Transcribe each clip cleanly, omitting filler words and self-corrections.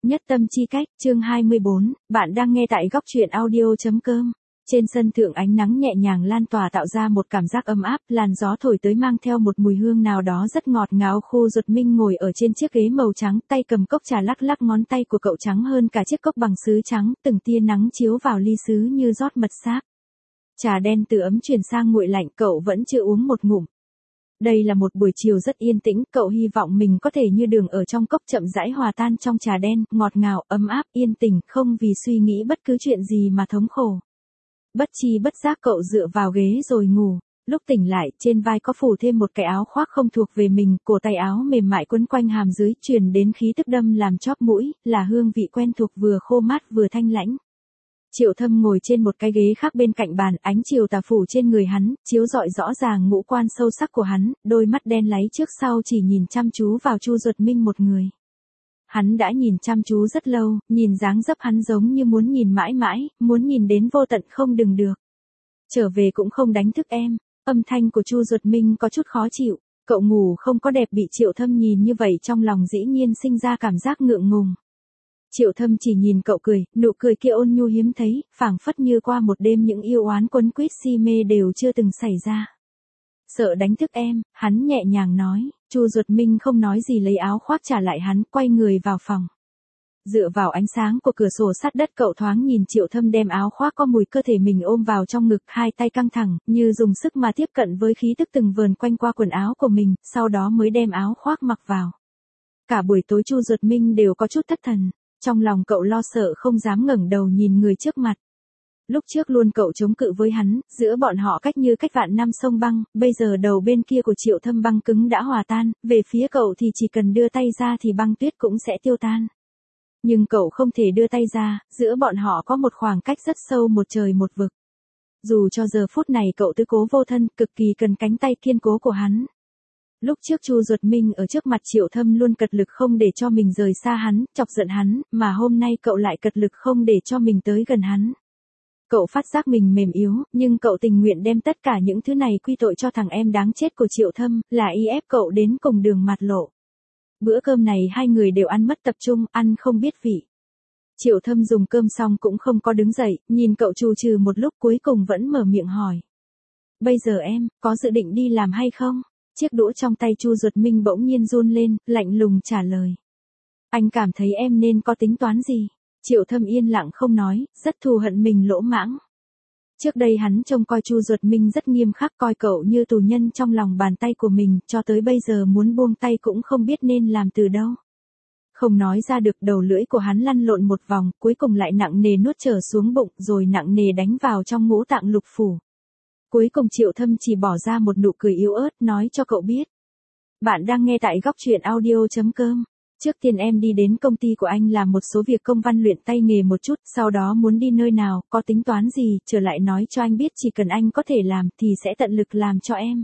Nhất tâm chi cách, chương 24, bạn đang nghe tại góc truyện audio.com. Trên sân thượng ánh nắng nhẹ nhàng lan tỏa tạo ra một cảm giác ấm áp, làn gió thổi tới mang theo một mùi hương nào đó rất ngọt ngào. Khu Duật Minh ngồi ở trên chiếc ghế màu trắng, tay cầm cốc trà lắc lắc ngón tay của cậu trắng hơn cả chiếc cốc bằng sứ trắng, từng tia nắng chiếu vào ly sứ như rót mật sáp. Trà đen từ ấm chuyển sang nguội lạnh, cậu vẫn chưa uống một ngụm. Đây là một buổi chiều rất yên tĩnh, cậu hy vọng mình có thể như đường ở trong cốc chậm rãi hòa tan trong trà đen, ngọt ngào, ấm áp, yên tĩnh, không vì suy nghĩ bất cứ chuyện gì mà thống khổ. Bất chi bất giác cậu dựa vào ghế rồi ngủ. Lúc tỉnh lại, trên vai có phủ thêm một cái áo khoác không thuộc về mình, cổ tay áo mềm mại quấn quanh hàm dưới, truyền đến khí tức đâm làm chóp mũi, là hương vị quen thuộc vừa khô mát vừa thanh lãnh. Triệu Thâm ngồi trên một cái ghế khác bên cạnh bàn, ánh chiều tà phủ trên người hắn, chiếu rọi rõ ràng ngũ quan sâu sắc của hắn, đôi mắt đen láy trước sau chỉ nhìn chăm chú vào Chu Duật Minh một người. Hắn đã nhìn chăm chú rất lâu, nhìn dáng dấp hắn giống như muốn nhìn mãi mãi, muốn nhìn đến vô tận không dừng được. Trở về cũng không đánh thức em, âm thanh của Chu Duật Minh có chút khó chịu, cậu ngủ không có đẹp bị Triệu Thâm nhìn như vậy trong lòng dĩ nhiên sinh ra cảm giác ngượng ngùng. Triệu Thâm chỉ nhìn cậu cười, nụ cười kia ôn nhu hiếm thấy, phảng phất như qua một đêm những yêu oán quấn quýt si mê đều chưa từng xảy ra. Sợ đánh thức em, hắn nhẹ nhàng nói. Chu Duật Minh không nói gì lấy áo khoác trả lại hắn, quay người vào phòng. Dựa vào ánh sáng của cửa sổ sát đất cậu thoáng nhìn Triệu Thâm đem áo khoác có mùi cơ thể mình ôm vào trong ngực, hai tay căng thẳng, như dùng sức mà tiếp cận với khí tức từng vờn quanh qua quần áo của mình, sau đó mới đem áo khoác mặc vào. Cả buổi tối Chu Duật Minh đều có chút thất thần. Trong lòng cậu lo sợ không dám ngẩng đầu nhìn người trước mặt. Lúc trước luôn cậu chống cự với hắn, giữa bọn họ cách như cách vạn năm sông băng, bây giờ đầu bên kia của Triệu Thâm băng cứng đã hòa tan, về phía cậu thì chỉ cần đưa tay ra thì băng tuyết cũng sẽ tiêu tan. Nhưng cậu không thể đưa tay ra, giữa bọn họ có một khoảng cách rất sâu, một trời một vực. Dù cho giờ phút này cậu tứ cố vô thân, cực kỳ cần cánh tay kiên cố của hắn. Lúc trước Chu Duật Minh ở trước mặt Triệu Thâm luôn cật lực không để cho mình rời xa hắn, chọc giận hắn, mà hôm nay cậu lại cật lực không để cho mình tới gần hắn. Cậu phát giác mình mềm yếu, nhưng cậu tình nguyện đem tất cả những thứ này quy tội cho thằng em đáng chết của Triệu Thâm, là y ép cậu đến cùng đường mạt lộ. Bữa cơm này hai người đều ăn mất tập trung, ăn không biết vị. Triệu Thâm dùng cơm xong cũng không có đứng dậy, nhìn cậu trù trừ một lúc cuối cùng vẫn mở miệng hỏi. Bây giờ em, có dự định đi làm hay không? Chiếc đũa trong tay Chu Duật Minh bỗng nhiên run lên, lạnh lùng trả lời. Anh cảm thấy em nên có tính toán gì? Triệu Thâm yên lặng không nói, rất thù hận mình lỗ mãng. Trước đây hắn trông coi Chu Duật Minh rất nghiêm khắc, coi cậu như tù nhân trong lòng bàn tay của mình, cho tới bây giờ muốn buông tay cũng không biết nên làm từ đâu. Không nói ra được, đầu lưỡi của hắn lăn lộn một vòng, cuối cùng lại nặng nề nuốt trở xuống bụng, rồi nặng nề đánh vào trong ngũ tạng lục phủ. Cuối cùng Triệu Thâm chỉ bỏ ra một nụ cười yếu ớt, nói cho cậu biết. Bạn đang nghe tại góc truyện audio.com. Trước tiên em đi đến công ty của anh làm một số việc công văn luyện tay nghề một chút, sau đó muốn đi nơi nào, có tính toán gì, trở lại nói cho anh biết, chỉ cần anh có thể làm, thì sẽ tận lực làm cho em.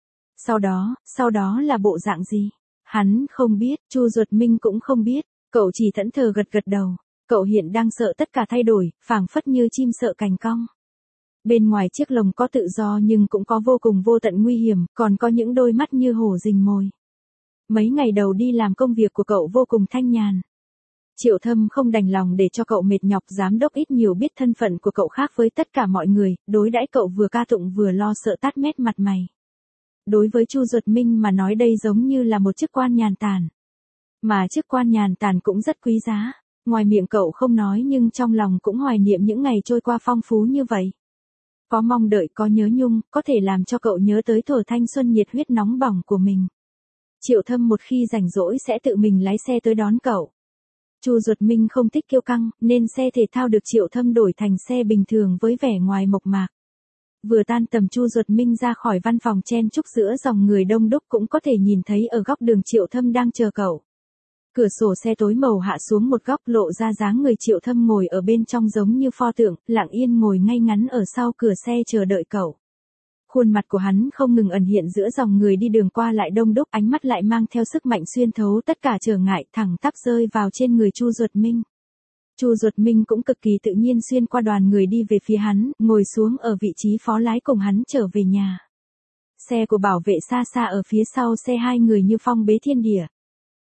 Sau đó là bộ dạng gì? Hắn không biết, Chu Duật Minh cũng không biết, cậu chỉ thẫn thờ gật gật đầu. Cậu hiện đang sợ tất cả thay đổi, phảng phất như chim sợ cành cong. Bên ngoài chiếc lồng có tự do nhưng cũng có vô cùng vô tận nguy hiểm, còn có những đôi mắt như hổ rình mồi. Mấy ngày đầu đi làm công việc của cậu vô cùng thanh nhàn. Triệu Thâm không đành lòng để cho cậu mệt nhọc, giám đốc ít nhiều biết thân phận của cậu khác với tất cả mọi người, đối đãi cậu vừa ca tụng vừa lo sợ tát mét mặt mày. Đối với Chu Duật Minh mà nói đây giống như là một chức quan nhàn tản. Mà chức quan nhàn tản cũng rất quý giá. Ngoài miệng cậu không nói nhưng trong lòng cũng hoài niệm những ngày trôi qua phong phú như vậy. Có mong đợi, có nhớ nhung, có thể làm cho cậu nhớ tới thuở thanh xuân nhiệt huyết nóng bỏng của mình. Triệu Thâm một khi rảnh rỗi sẽ tự mình lái xe tới đón cậu. Chu Duật Minh không thích kiêu căng, nên xe thể thao được Triệu Thâm đổi thành xe bình thường với vẻ ngoài mộc mạc. Vừa tan tầm Chu Duật Minh ra khỏi văn phòng chen chúc giữa dòng người đông đúc cũng có thể nhìn thấy ở góc đường Triệu Thâm đang chờ cậu. Cửa sổ xe tối màu hạ xuống một góc, lộ ra dáng người Triệu Thâm ngồi ở bên trong giống như pho tượng, lặng yên ngồi ngay ngắn ở sau cửa xe chờ đợi cậu. Khuôn mặt của hắn không ngừng ẩn hiện giữa dòng người đi đường qua lại đông đúc, ánh mắt lại mang theo sức mạnh xuyên thấu tất cả trở ngại, thẳng tắp rơi vào trên người Chu Duật Minh. Chu Duật Minh cũng cực kỳ tự nhiên xuyên qua đoàn người đi về phía hắn, ngồi xuống ở vị trí phó lái cùng hắn trở về nhà. Xe của bảo vệ xa xa ở phía sau xe, hai người như phong bế thiên địa.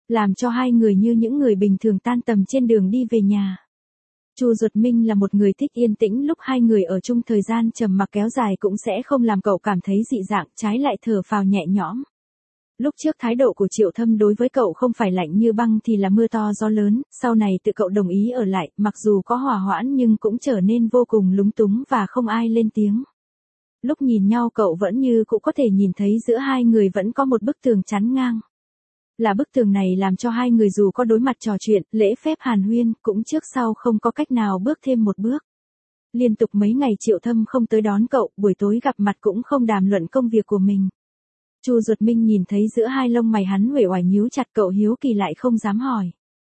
làm cho hai người như những người bình thường tan tầm trên đường đi về nhà. Chu Duật Minh là một người thích yên tĩnh, lúc hai người ở chung thời gian trầm mặc kéo dài cũng sẽ không làm cậu cảm thấy dị dạng, trái lại thở phào nhẹ nhõm. Lúc trước thái độ của Triệu Thâm đối với cậu không phải lạnh như băng thì là mưa to gió lớn, sau này tự cậu đồng ý ở lại, mặc dù có hòa hoãn nhưng cũng trở nên vô cùng lúng túng và không ai lên tiếng. Lúc nhìn nhau cậu vẫn như cũng có thể nhìn thấy giữa hai người vẫn có một bức tường chắn ngang. Là bức tường này làm cho hai người dù có đối mặt trò chuyện, lễ phép hàn huyên, cũng trước sau không có cách nào bước thêm một bước. Liên tục mấy ngày Triệu Thâm không tới đón cậu, buổi tối gặp mặt cũng không đàm luận công việc của mình. Chu Duật Minh nhìn thấy giữa hai lông mày hắn uể oải nhíu chặt, cậu hiếu kỳ lại không dám hỏi.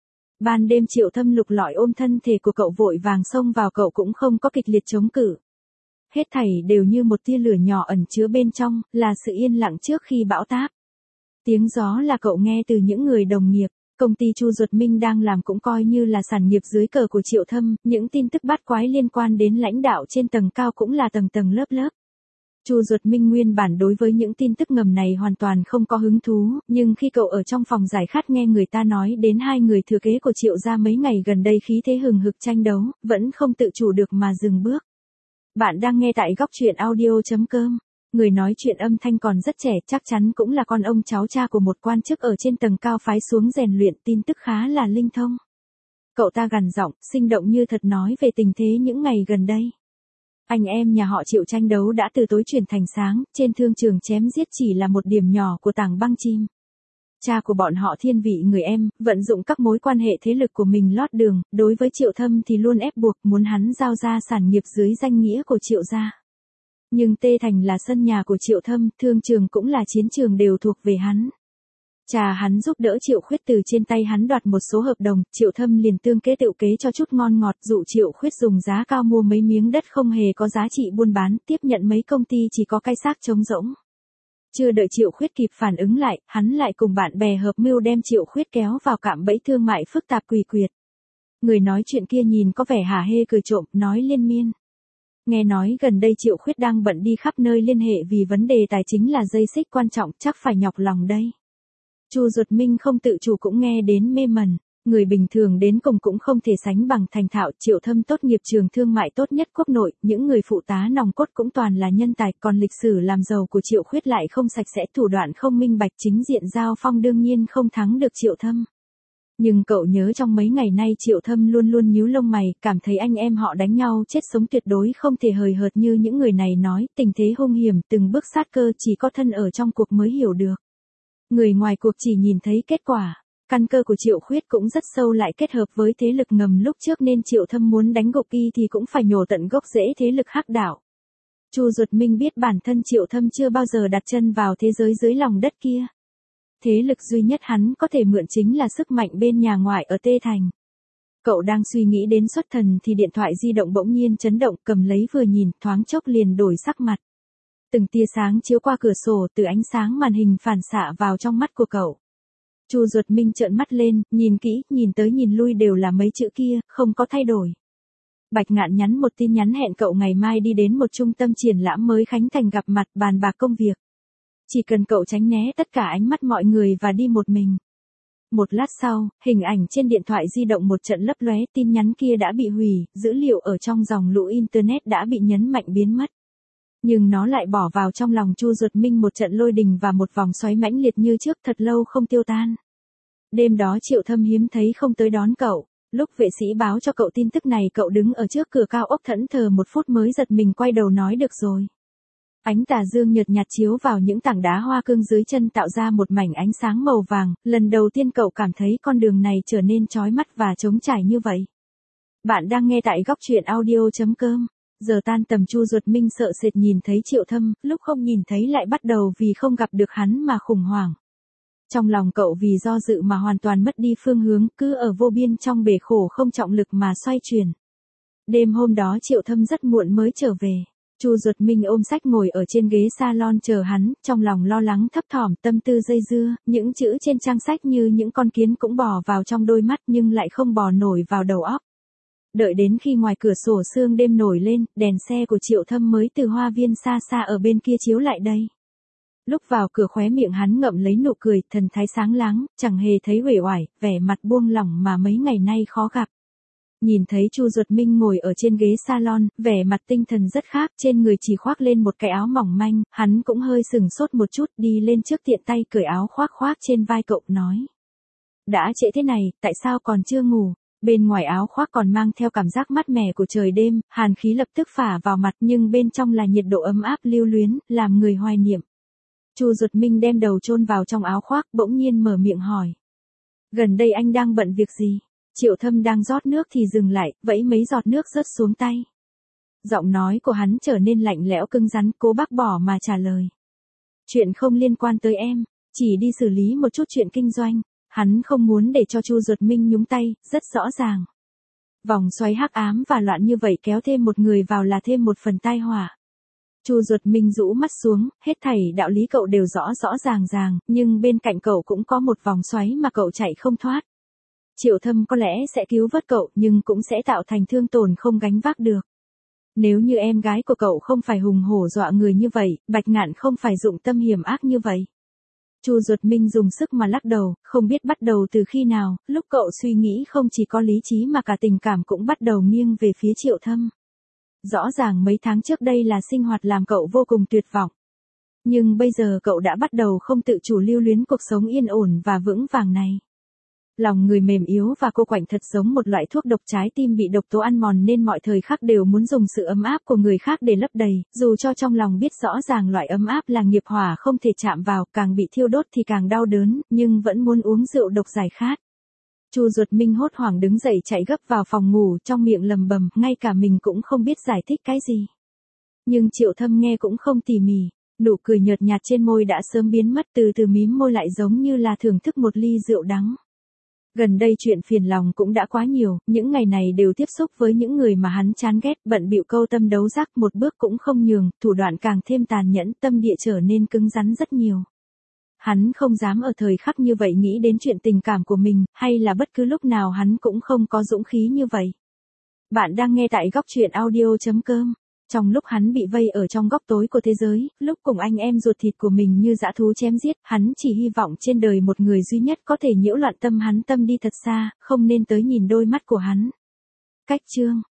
Ban đêm Triệu Thâm lục lọi ôm thân thể của cậu vội vàng xông vào, cậu cũng không có kịch liệt chống cự. Hết thảy đều như một tia lửa nhỏ ẩn chứa bên trong, là sự yên lặng trước khi bão táp. Tiếng gió là cậu nghe từ những người đồng nghiệp, công ty Chu Duật Minh đang làm cũng coi như là sản nghiệp dưới cờ của Triệu Thâm, những tin tức bát quái liên quan đến lãnh đạo trên tầng cao cũng là tầng tầng lớp lớp. Chu Duật Minh nguyên bản đối với những tin tức ngầm này hoàn toàn không có hứng thú, nhưng khi cậu ở trong phòng giải khát nghe người ta nói đến hai người thừa kế của Triệu gia mấy ngày gần đây khí thế hừng hực tranh đấu, vẫn không tự chủ được mà dừng bước. Bạn đang nghe tại góc truyện audio.com. Người nói chuyện âm thanh còn rất trẻ, chắc chắn cũng là con ông cháu cha của một quan chức ở trên tầng cao phái xuống rèn luyện, tin tức khá là linh thông. Cậu ta gằn giọng, sinh động như thật nói về tình thế những ngày gần đây. Anh em nhà họ Triệu tranh đấu đã từ tối chuyển thành sáng, trên thương trường chém giết chỉ là một điểm nhỏ của tảng băng chim. Cha của bọn họ thiên vị người em, vận dụng các mối quan hệ thế lực của mình lót đường, đối với Triệu Thâm thì luôn ép buộc muốn hắn giao ra sản nghiệp dưới danh nghĩa của Triệu gia. Nhưng Tê Thành là sân nhà của Triệu Thâm, thương trường cũng là chiến trường đều thuộc về hắn. Cha hắn giúp đỡ Triệu Khuyết từ trên tay hắn đoạt một số hợp đồng, Triệu Thâm liền tương kế tựu kế cho chút ngon ngọt, dụ Triệu Khuyết dùng giá cao mua mấy miếng đất không hề có giá trị buôn bán, tiếp nhận mấy công ty chỉ có cái xác trống rỗng. Chưa đợi Triệu Khuyết kịp phản ứng lại, hắn lại cùng bạn bè hợp mưu đem Triệu Khuyết kéo vào cạm bẫy thương mại phức tạp quỷ quyệt. Người nói chuyện kia nhìn có vẻ hả hê cười trộm, nói liên miên. Nghe nói gần đây Triệu Khuyết đang bận đi khắp nơi liên hệ vì vấn đề tài chính là dây xích quan trọng, chắc phải nhọc lòng đây. Chu Duật Minh không tự chủ cũng nghe đến mê mẩn, người bình thường đến cùng cũng không thể sánh bằng thành thạo. Triệu Thâm tốt nghiệp trường thương mại tốt nhất quốc nội, những người phụ tá nòng cốt cũng toàn là nhân tài, còn lịch sử làm giàu của Triệu Khuyết lại không sạch sẽ, thủ đoạn không minh bạch, chính diện giao phong đương nhiên không thắng được Triệu Thâm. Nhưng cậu nhớ trong mấy ngày nay Triệu Thâm luôn luôn nhíu lông mày, cảm thấy anh em họ đánh nhau chết sống tuyệt đối không thể hời hợt như những người này nói, tình thế hung hiểm, từng bước sát cơ, chỉ có thân ở trong cuộc mới hiểu được. Người ngoài cuộc chỉ nhìn thấy kết quả. Căn cơ của Triệu Khuyết cũng rất sâu, lại kết hợp với thế lực ngầm lúc trước nên Triệu Thâm muốn đánh gục y thì cũng phải nhổ tận gốc rễ thế lực hắc đạo. Chu Duật Minh biết bản thân Triệu Thâm chưa bao giờ đặt chân vào thế giới dưới lòng đất kia. Thế lực duy nhất hắn có thể mượn chính là sức mạnh bên nhà ngoại ở Tê Thành. Cậu đang suy nghĩ đến xuất thần thì điện thoại di động bỗng nhiên chấn động, cầm lấy vừa nhìn, thoáng chốc liền đổi sắc mặt. Từng tia sáng chiếu qua cửa sổ, từ ánh sáng màn hình phản xạ vào trong mắt của cậu. Chu Duật Minh trợn mắt lên, nhìn kỹ, nhìn tới nhìn lui đều là mấy chữ kia, không có thay đổi. Bạch Ngạn nhắn một tin nhắn hẹn cậu ngày mai đi đến một trung tâm triển lãm mới khánh thành gặp mặt bàn bạc công việc. Chỉ cần cậu tránh né tất cả ánh mắt mọi người và đi một mình. Một lát sau, hình ảnh trên điện thoại di động một trận lấp lóe, tin nhắn kia đã bị hủy, dữ liệu ở trong dòng lũ Internet đã bị nhấn mạnh biến mất. Nhưng nó lại bỏ vào trong lòng Chu Duật Minh một trận lôi đình và một vòng xoáy mãnh liệt như trước, thật lâu không tiêu tan. Đêm đó Triệu Thâm hiếm thấy không tới đón cậu. Lúc vệ sĩ báo cho cậu tin tức này, cậu đứng ở trước cửa cao ốc thẫn thờ một phút mới giật mình quay đầu nói được rồi. Ánh tà dương nhợt nhạt chiếu vào những tảng đá hoa cương dưới chân tạo ra một mảnh ánh sáng màu vàng, lần đầu tiên cậu cảm thấy con đường này trở nên chói mắt và trống trải như vậy. Bạn đang nghe tại góc truyện audio.com. Giờ tan tầm Chu Duật Minh sợ sệt nhìn thấy Triệu Thâm, lúc không nhìn thấy lại bắt đầu vì không gặp được hắn mà khủng hoảng. Trong lòng cậu vì do dự mà hoàn toàn mất đi phương hướng, cứ ở vô biên trong bể khổ không trọng lực mà xoay chuyển. Đêm hôm đó Triệu Thâm rất muộn mới trở về. Chu Duật Minh ôm sách ngồi ở trên ghế salon chờ hắn, trong lòng lo lắng thấp thỏm, tâm tư dây dưa, những chữ trên trang sách như những con kiến cũng bò vào trong đôi mắt nhưng lại không bò nổi vào đầu óc. Đợi đến khi ngoài cửa sổ sương đêm nổi lên, đèn xe của Triệu Thâm mới từ hoa viên xa xa ở bên kia chiếu lại đây. Lúc vào cửa khóe miệng hắn ngậm lấy nụ cười, thần thái sáng láng, chẳng hề thấy uể oải, vẻ mặt buông lỏng mà mấy ngày nay khó gặp. Nhìn thấy Chu Duật Minh ngồi ở trên ghế salon, vẻ mặt tinh thần rất khác, trên người chỉ khoác lên một cái áo mỏng manh, hắn cũng hơi sừng sốt một chút, đi lên trước tiện tay cởi áo khoác trên vai cậu, nói. Đã trễ thế này, tại sao còn chưa ngủ? Bên ngoài áo khoác còn mang theo cảm giác mát mẻ của trời đêm, hàn khí lập tức phả vào mặt nhưng bên trong là nhiệt độ ấm áp lưu luyến, làm người hoài niệm. Chu Duật Minh đem đầu chôn vào trong áo khoác, bỗng nhiên mở miệng hỏi. Gần đây anh đang bận việc gì? Triệu Thâm đang rót nước thì dừng lại, vẫy mấy giọt nước rớt xuống tay. Giọng nói của hắn trở nên lạnh lẽo cứng rắn, cố bác bỏ mà trả lời. Chuyện không liên quan tới em, chỉ đi xử lý một chút chuyện kinh doanh. Hắn không muốn để cho Chu Duật Minh nhúng tay, rất rõ ràng. Vòng xoáy hắc ám và loạn như vậy kéo thêm một người vào là thêm một phần tai họa. Chu Duật Minh rũ mắt xuống, hết thảy đạo lý cậu đều rõ ràng, nhưng bên cạnh cậu cũng có một vòng xoáy mà cậu chạy không thoát. Triệu Thâm có lẽ sẽ cứu vớt cậu nhưng cũng sẽ tạo thành thương tổn không gánh vác được. Nếu như em gái của cậu không phải hùng hổ dọa người như vậy, Bạch Ngạn không phải dụng tâm hiểm ác như vậy. Chu Duật Minh dùng sức mà lắc đầu, không biết bắt đầu từ khi nào, lúc cậu suy nghĩ không chỉ có lý trí mà cả tình cảm cũng bắt đầu nghiêng về phía Triệu Thâm. Rõ ràng mấy tháng trước đây là sinh hoạt làm cậu vô cùng tuyệt vọng. Nhưng bây giờ cậu đã bắt đầu không tự chủ lưu luyến cuộc sống yên ổn và vững vàng này. Lòng người mềm yếu và cô quạnh thật giống một loại thuốc độc trái tim bị độc tố ăn mòn nên mọi thời khắc đều muốn dùng sự ấm áp của người khác để lấp đầy, dù cho trong lòng biết rõ ràng loại ấm áp là nghiệp hỏa không thể chạm vào, càng bị thiêu đốt thì càng đau đớn, nhưng vẫn muốn uống rượu độc giải khát. Chu Duật Minh hốt hoảng đứng dậy chạy gấp vào phòng ngủ, trong miệng lầm bầm, ngay cả mình cũng không biết giải thích cái gì. Nhưng Triệu Thâm nghe cũng không tỉ mỉ, nụ cười nhợt nhạt trên môi đã sớm biến mất, từ từ mím môi lại giống như là thưởng thức một ly rượu đắng. Gần đây chuyện phiền lòng cũng đã quá nhiều, những ngày này đều tiếp xúc với những người mà hắn chán ghét, bận bịu câu tâm đấu giác, một bước cũng không nhường, thủ đoạn càng thêm tàn nhẫn, tâm địa trở nên cứng rắn rất nhiều. Hắn không dám ở thời khắc như vậy nghĩ đến chuyện tình cảm của mình, hay là bất cứ lúc nào hắn cũng không có dũng khí như vậy. Bạn đang nghe tại góc truyện audio.com. Trong lúc hắn bị vây ở trong góc tối của thế giới, lúc cùng anh em ruột thịt của mình như dã thú chém giết, hắn chỉ hy vọng trên đời một người duy nhất có thể nhiễu loạn tâm hắn, tâm đi thật xa, không nên tới nhìn đôi mắt của hắn. Cách chương